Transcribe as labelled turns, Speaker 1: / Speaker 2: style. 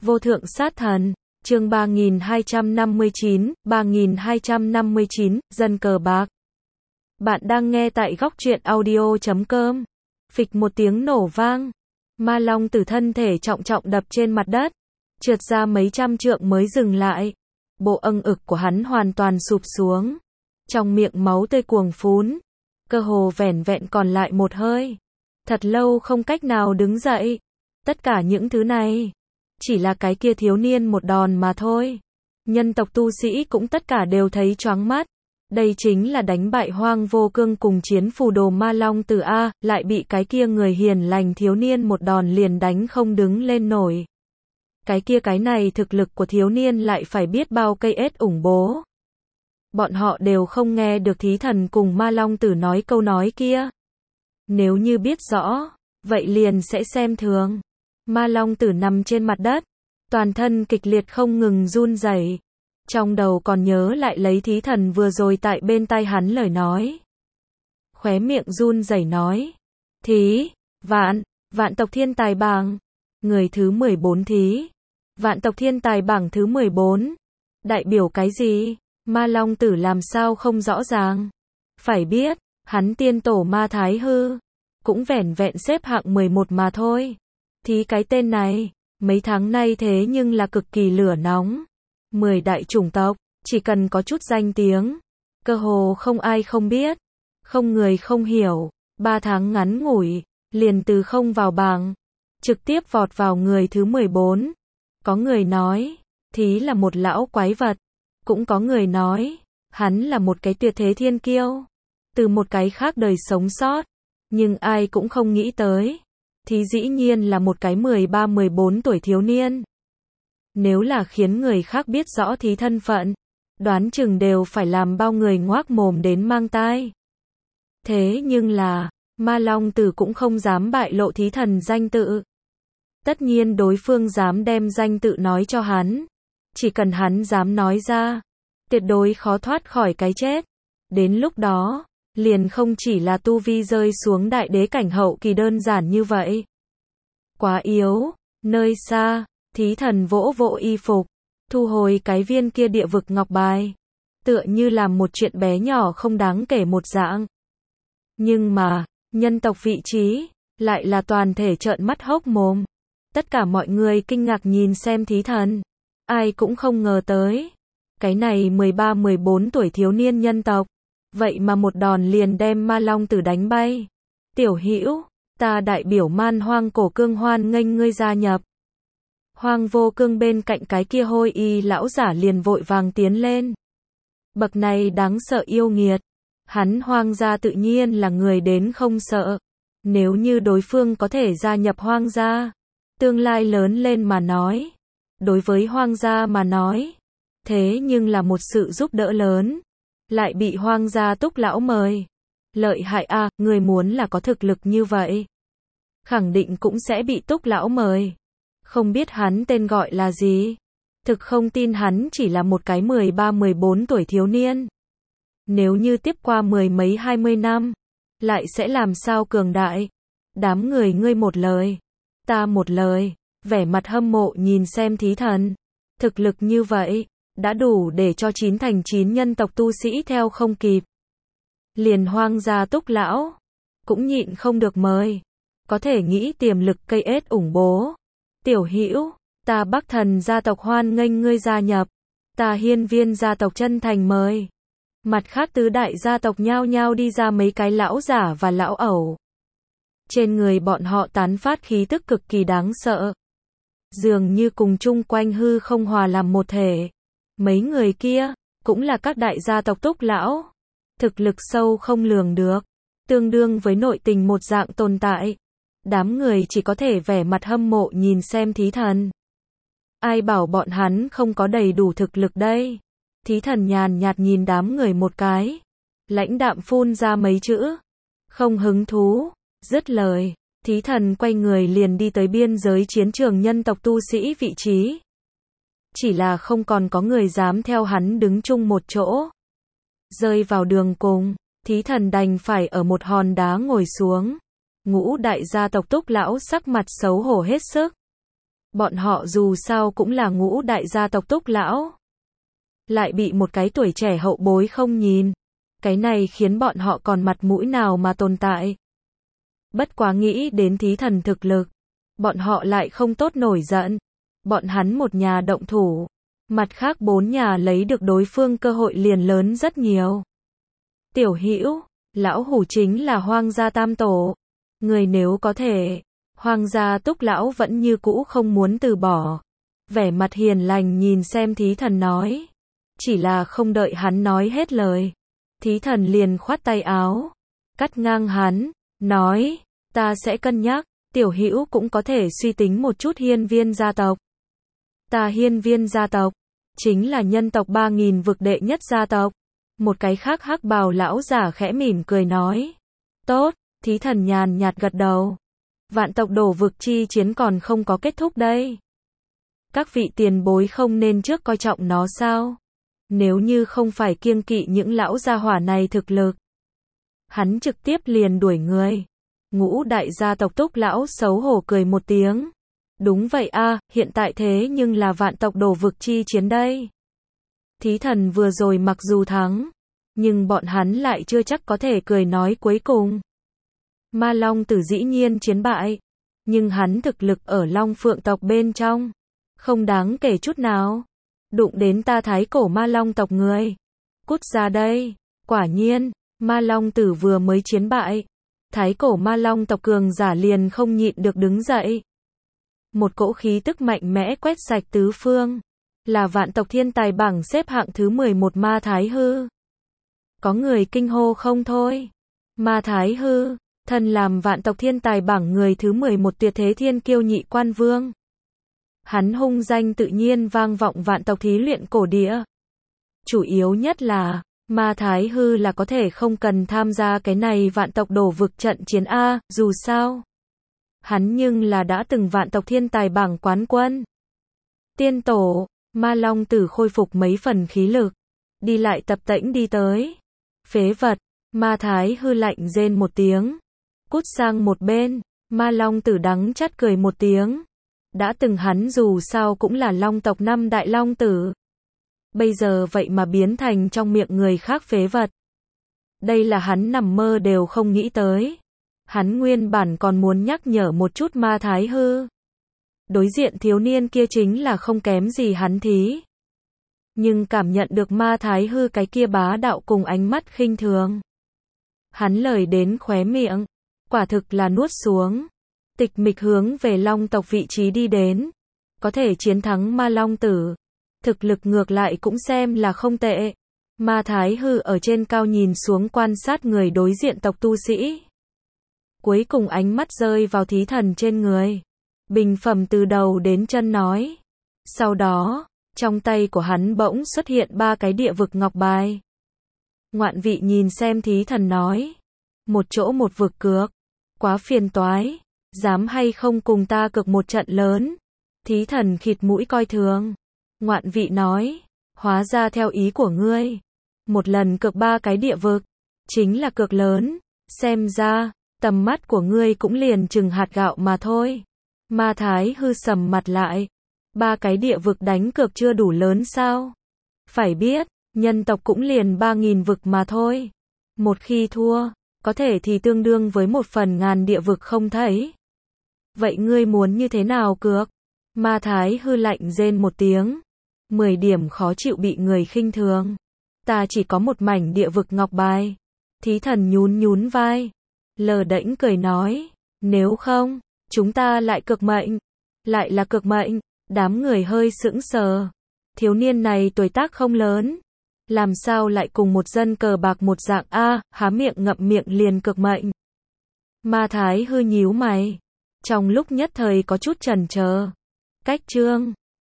Speaker 1: Vô thượng sát thần, chương 3259, dân cờ bạc. Bạn đang nghe tại góc truyện audio.com. Phịch một tiếng nổ vang. Ma Long Tử thân thể trọng trọng đập trên mặt đất. Trượt ra mấy trăm trượng mới dừng lại. Bộ âng ực của hắn hoàn toàn sụp xuống. Trong miệng máu tươi cuồng phún. Cơ hồ vẻn vẹn còn lại một hơi. Thật lâu không cách nào đứng dậy. Tất cả những thứ này chỉ là cái kia thiếu niên một đòn mà thôi. Nhân tộc tu sĩ cũng tất cả đều thấy choáng mắt. Đây chính là đánh bại Hoang Vô Cương cùng chiến phù đồ Ma Long Tử A, lại bị cái kia người hiền lành thiếu niên một đòn liền đánh không đứng lên nổi. Cái này thực lực của thiếu niên lại phải biết bao cây ết ủng bố. Bọn họ đều không nghe được thí thần cùng Ma Long Tử nói câu nói kia. Nếu như biết rõ, vậy liền sẽ xem thường. Ma Long Tử nằm trên mặt đất, toàn thân kịch liệt không ngừng run rẩy. Trong đầu còn nhớ lại lấy thí thần vừa rồi tại bên tai hắn lời nói. Khóe miệng run rẩy nói. Thí, vạn tộc thiên tài bảng. Người thứ 14 thí. Vạn tộc thiên tài bảng thứ 14. Đại biểu cái gì? Ma Long Tử làm sao không rõ ràng. Phải biết, hắn tiên tổ Ma Thái Hư. Cũng vẻn vẹn xếp hạng 11 mà thôi. Thì cái tên này, mấy tháng nay thế nhưng là cực kỳ lửa nóng. 10 đại chủng tộc, chỉ cần có chút danh tiếng, cơ hồ không ai không biết, không người không hiểu. 3 tháng ngắn ngủi, liền từ không vào bảng, trực tiếp vọt vào người thứ 14. Có người nói, thí là một lão quái vật. Cũng có người nói, hắn là một cái tuyệt thế thiên kiêu, từ một cái khác đời sống sót. Nhưng ai cũng không nghĩ tới, thí dĩ nhiên là một cái 13-14 tuổi thiếu niên. Nếu là khiến người khác biết rõ thí thân phận, đoán chừng đều phải làm bao người ngoác mồm đến mang tai. Thế nhưng là, Ma Long Tử cũng không dám bại lộ thí thần danh tự. Tất nhiên đối phương dám đem danh tự nói cho hắn. Chỉ cần hắn dám nói ra, tuyệt đối khó thoát khỏi cái chết. Đến lúc đó, liền không chỉ là tu vi rơi xuống đại đế cảnh hậu kỳ đơn giản như vậy. Quá yếu. Nơi xa, thí thần vỗ vỗ y phục, thu hồi cái viên kia địa vực ngọc bài, tựa như làm một chuyện bé nhỏ không đáng kể một dạng. Nhưng mà, nhân tộc vị trí, lại là toàn thể trợn mắt hốc mồm. Tất cả mọi người kinh ngạc nhìn xem thí thần. Ai cũng không ngờ tới. Cái này 13-14 tuổi thiếu niên nhân tộc. Vậy mà một đòn liền đem Ma Long Tử đánh bay. Tiểu Hữu, ta đại biểu Man Hoang Cổ Cương hoan nghênh ngươi gia nhập. Hoang Vô Cương bên cạnh cái kia hôi y lão giả liền vội vàng tiến lên. Bậc này đáng sợ yêu nghiệt. Hắn Hoang gia tự nhiên là người đến không sợ. Nếu như đối phương có thể gia nhập Hoang gia, tương lai lớn lên mà nói. Đối với Hoang gia mà nói, thế nhưng là một sự giúp đỡ lớn. Lại bị Hoang gia Túc lão mời. Lợi hại a, người muốn là có thực lực như vậy, khẳng định cũng sẽ bị Túc lão mời. Không biết hắn tên gọi là gì. Thực không tin hắn chỉ là một cái 13-14 tuổi thiếu niên. Nếu như tiếp qua 10 mấy 20 năm, lại sẽ làm sao cường đại. Đám người ngươi một lời, ta một lời, vẻ mặt hâm mộ nhìn xem thí thần. Thực lực như vậy, đã đủ để cho 9 thành 9 nhân tộc tu sĩ theo không kịp. Liền Hoang gia Túc lão, cũng nhịn không được mời. Có thể nghĩ tiềm lực cây ết ủng bố. Tiểu Hữu, ta Bắc Thần gia tộc hoan nghênh ngươi gia nhập. Ta Hiên Viên gia tộc chân thành mời. Mặt khác tứ đại gia tộc nhao nhao đi ra mấy cái lão giả và lão ẩu. Trên người bọn họ tán phát khí tức cực kỳ đáng sợ. Dường như cùng chung quanh hư không hòa làm một thể. Mấy người kia, cũng là các đại gia tộc Túc lão. Thực lực sâu không lường được. Tương đương với nội tình một dạng tồn tại. Đám người chỉ có thể vẻ mặt hâm mộ nhìn xem thí thần. Ai bảo bọn hắn không có đầy đủ thực lực đây. Thí thần nhàn nhạt nhìn đám người một cái. Lãnh đạm phun ra mấy chữ. Không hứng thú. Dứt lời, thí thần quay người liền đi tới biên giới chiến trường nhân tộc tu sĩ vị trí. Chỉ là không còn có người dám theo hắn đứng chung một chỗ. Rơi vào đường cùng, thí thần đành phải ở một hòn đá ngồi xuống. Ngũ đại gia tộc Túc lão sắc mặt xấu hổ hết sức. Bọn họ dù sao cũng là ngũ đại gia tộc Túc lão. Lại bị một cái tuổi trẻ hậu bối không nhìn. Cái này khiến bọn họ còn mặt mũi nào mà tồn tại. Bất quá nghĩ đến thí thần thực lực. Bọn họ lại không tốt nổi giận. Bọn hắn một nhà động thủ. Mặt khác 4 nhà lấy được đối phương cơ hội liền lớn rất nhiều. Tiểu Hữu, lão hủ chính là Hoang gia tam tổ. Người nếu có thể. Hoang gia Túc lão vẫn như cũ không muốn từ bỏ. Vẻ mặt hiền lành nhìn xem thí thần nói. Chỉ là không đợi hắn nói hết lời. Thí thần liền khoát tay áo. Cắt ngang hắn. Nói. Ta sẽ cân nhắc. Tiểu Hữu cũng có thể suy tính một chút Hiên Viên gia tộc. Ta Hiên Viên gia tộc. Chính là nhân tộc 3000 vực đệ nhất gia tộc. Một cái khác hắc bào lão giả khẽ mỉm cười nói. Tốt. Thí thần nhàn nhạt gật đầu. Vạn tộc đổ vực chi chiến còn không có kết thúc đây. Các vị tiền bối không nên trước coi trọng nó sao? Nếu như không phải kiêng kỵ những lão gia hỏa này thực lực. Hắn trực tiếp liền đuổi người. Ngũ đại gia tộc Túc lão xấu hổ cười một tiếng. Đúng vậy a, hiện tại thế nhưng là vạn tộc đổ vực chi chiến đây. Thí thần vừa rồi mặc dù thắng, nhưng bọn hắn lại chưa chắc có thể cười nói cuối cùng. Ma Long Tử dĩ nhiên chiến bại, nhưng hắn thực lực ở Long Phượng tộc bên trong, không đáng kể chút nào. Đụng đến ta thái cổ Ma Long tộc người. Cút ra đây. Quả nhiên, Ma Long Tử vừa mới chiến bại. Thái cổ Ma Long tộc cường giả liền không nhịn được đứng dậy. Một cỗ khí tức mạnh mẽ quét sạch tứ phương. Là vạn tộc thiên tài bảng xếp hạng thứ 11 Ma Thái Hư. Có người kinh hô không thôi. Ma Thái Hư, thân làm vạn tộc thiên tài bảng người thứ 11 tuyệt thế thiên kiêu nhị quan vương. Hắn hung danh tự nhiên vang vọng vạn tộc thí luyện cổ địa. Chủ yếu nhất là, Ma Thái Hư là có thể không cần tham gia cái này vạn tộc đổ vực trận chiến A, dù sao. Hắn nhưng là đã từng vạn tộc thiên tài bảng quán quân. Tiên tổ, Ma Long Tử khôi phục mấy phần khí lực. Đi lại tập tễnh đi tới. Phế vật, Ma Thái Hư lạnh rên một tiếng. Cút sang một bên, Ma Long Tử đắng chát cười một tiếng. Đã từng hắn dù sao cũng là Long tộc 5 đại Long Tử. Bây giờ vậy mà biến thành trong miệng người khác phế vật. Đây là hắn nằm mơ đều không nghĩ tới. Hắn nguyên bản còn muốn nhắc nhở một chút Ma Thái Hư. Đối diện thiếu niên kia chính là không kém gì hắn thí. Nhưng cảm nhận được Ma Thái Hư cái kia bá đạo cùng ánh mắt khinh thường. Hắn lời đến khóe miệng, quả thực là nuốt xuống. Tịch mịch hướng về Long tộc vị trí đi đến. Có thể chiến thắng Ma Long Tử. Thực lực ngược lại cũng xem là không tệ. Ma Thái Hư ở trên cao nhìn xuống quan sát người đối diện tộc tu sĩ. Cuối cùng ánh mắt rơi vào thí thần trên người. Bình phẩm từ đầu đến chân nói. Sau đó, trong tay của hắn bỗng xuất hiện 3 cái địa vực ngọc bài. Ngoạn vị nhìn xem thí thần nói. Một chỗ một vực cược. Quá phiền toái. Dám hay không cùng ta cược một trận lớn. Thí thần khịt mũi coi thường. Ngoạn vị nói. Hóa ra theo ý của ngươi. Một lần cược 3 cái địa vực. Chính là cược lớn. Xem ra, tầm mắt của ngươi cũng liền chừng hạt gạo mà thôi. Ma Thái Hư sầm mặt lại. 3 cái địa vực đánh cược chưa đủ lớn sao? Phải biết, nhân tộc cũng liền 3000 vực mà thôi. Một khi thua, có thể thì tương đương với 1/1000 địa vực không thấy. Vậy ngươi muốn như thế nào cược? Ma Thái Hư lạnh rên một tiếng. 10 điểm khó chịu bị người khinh thường. Ta chỉ có một mảnh địa vực ngọc bài. Thí thần nhún nhún vai. Lờ đễnh cười nói. Nếu không, chúng ta lại cược mệnh. Lại là cược mệnh. Đám người hơi sững sờ. Thiếu niên này tuổi tác không lớn. Làm sao lại cùng một dân cờ bạc một dạng A, há miệng ngậm miệng liền cược mệnh. Ma Thái Hư nhíu mày. Trong lúc nhất thời có chút chần chờ. Cách chương